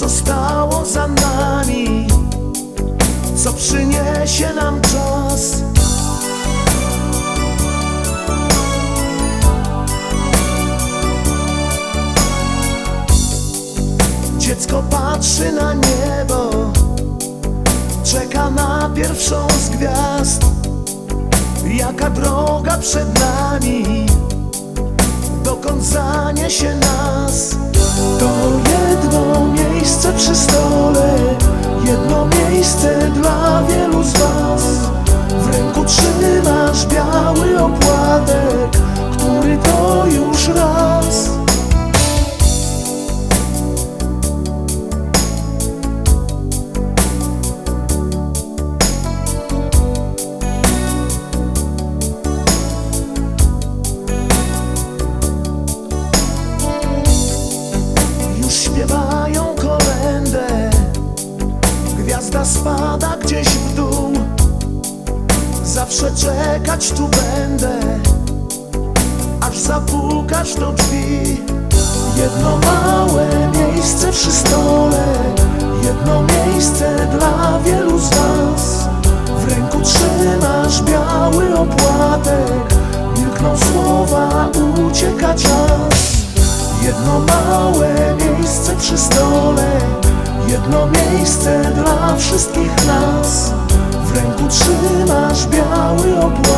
zostało za nami, co przyniesie nam czas. Dziecko patrzy na niebo, czeka na pierwszą z gwiazd. Jaka droga przed nami, dokąd zaniesie nas? To jedno miejsce przy stole, jedno miejsce dla wielu z was. W ręku trzymasz biały opłatek, który to już raz. Śpiewają kolędę, gwiazda spada gdzieś w dół. Zawsze czekać tu będę, aż zapukasz do drzwi. Jedno małe miejsce przy stole, jedno miejsce dla wielu z was. W ręku trzymasz biały opłatek, milkną słowa, ucieka czas. Jedno małe miejsce przy stole, jedno miejsce dla wszystkich nas. W ręku trzymasz biały opłatek.